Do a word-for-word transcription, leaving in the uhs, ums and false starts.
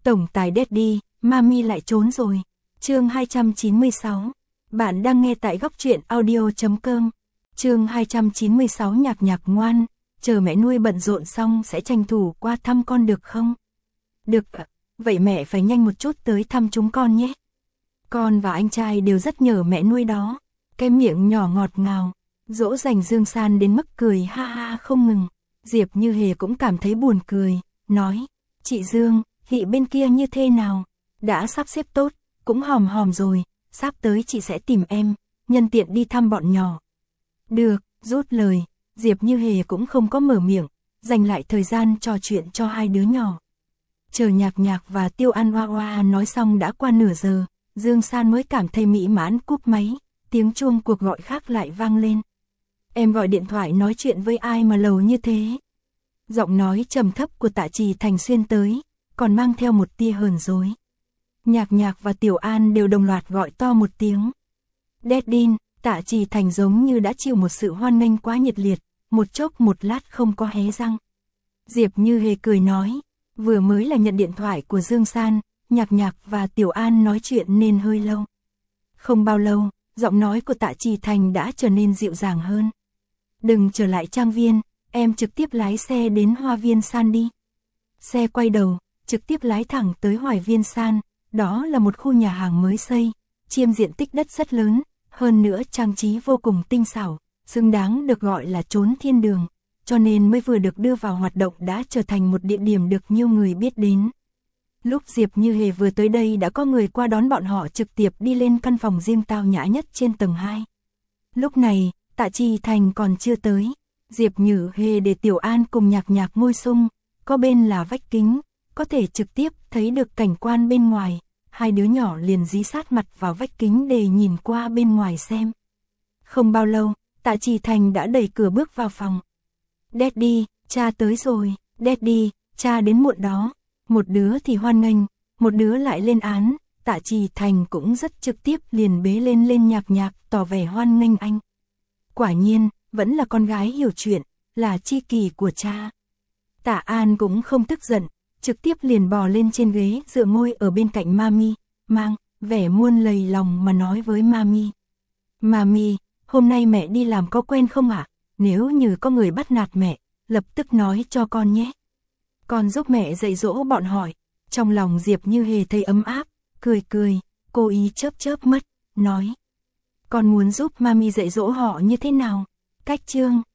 Tổng tài Daddy, Mami lại trốn rồi. Chương hai trăm chín mươi sáu. Bạn đang nghe tại góc truyện audio chấm com. Chương hai trăm chín mươi sáu. Nhạc nhạc ngoan, chờ mẹ nuôi bận rộn xong sẽ tranh thủ qua thăm con được không? Được ạ, vậy mẹ phải nhanh một chút tới thăm chúng con nhé. Con và anh trai đều rất nhớ mẹ nuôi đó. Cái miệng nhỏ ngọt ngào, dỗ dành Dương San đến mức cười ha ha không ngừng. Diệp Như Hề cũng cảm thấy buồn cười, nói, chị Dương, Hị bên kia như thế nào? Đã sắp xếp tốt, cũng hòm hòm rồi, sắp tới chị sẽ tìm em, nhân tiện đi thăm bọn nhỏ. Được, rút lời, Diệp Như Hề cũng không có mở miệng, dành lại thời gian trò chuyện cho hai đứa nhỏ. Chờ Nhạc Nhạc và Tiêu An Hoa Hoa nói xong đã qua nửa giờ, Dương San mới cảm thấy mỹ mãn cúp máy, tiếng chuông cuộc gọi khác lại vang lên. Em gọi điện thoại nói chuyện với ai mà lâu như thế? Giọng nói trầm thấp của Tạ Trì Thành xuyên tới, còn mang theo một tia hờn dỗi. Nhạc Nhạc và Tiểu An đều đồng loạt gọi to một tiếng. Daddy, Tạ Trì Thành giống như đã chịu một sự hoan nghênh quá nhiệt liệt, một chốc một lát không có hé răng. Diệp Như Hề cười nói, vừa mới là nhận điện thoại của Dương San, Nhạc Nhạc và Tiểu An nói chuyện nên hơi lâu. Không bao lâu, giọng nói của Tạ Trì Thành đã trở nên dịu dàng hơn. Đừng trở lại trang viên, em trực tiếp lái xe đến Hoa Viên San đi. Xe quay đầu, trực tiếp lái thẳng tới Hoài Viên San, đó là một khu nhà hàng mới xây, chiếm diện tích đất rất lớn, hơn nữa trang trí vô cùng tinh xảo, xứng đáng được gọi là chốn thiên đường, cho nên mới vừa được đưa vào hoạt động đã trở thành một địa điểm được nhiều người biết đến. Lúc Diệp Như Hề vừa tới đây đã có người qua đón bọn họ trực tiếp đi lên căn phòng riêng tao nhã nhất trên tầng hai. Lúc này, Tạ Trì Thành còn chưa tới, Diệp Như Hề để Tiểu An cùng Nhạc Nhạc ngồi xung, có bên là vách kính, có thể trực tiếp thấy được cảnh quan bên ngoài, hai đứa nhỏ liền dí sát mặt vào vách kính để nhìn qua bên ngoài xem. Không bao lâu, Tạ Trì Thành đã đẩy cửa bước vào phòng. Daddy, cha tới rồi, Daddy, cha đến muộn đó. Một đứa thì hoan nghênh, một đứa lại lên án, Tạ Trì Thành cũng rất trực tiếp liền bế lên lên Nhạc Nhạc tỏ vẻ hoan nghênh anh. Quả nhiên, vẫn là con gái hiểu chuyện, là chi kỷ của cha. Tạ An cũng không tức giận, trực tiếp liền bò lên trên ghế dựa ngồi ở bên cạnh Mami, mang vẻ muôn lầy lòng mà nói với Mami. Mami, hôm nay mẹ đi làm có quen không ạ? Nếu như có người bắt nạt mẹ, lập tức nói cho con nhé. Con giúp mẹ dạy dỗ bọn hỏi. Trong lòng Diệp Như Hề thấy ấm áp, cười cười, cố ý chớp chớp mắt, nói. Con muốn giúp Mami dạy dỗ họ như thế nào? Cách chương.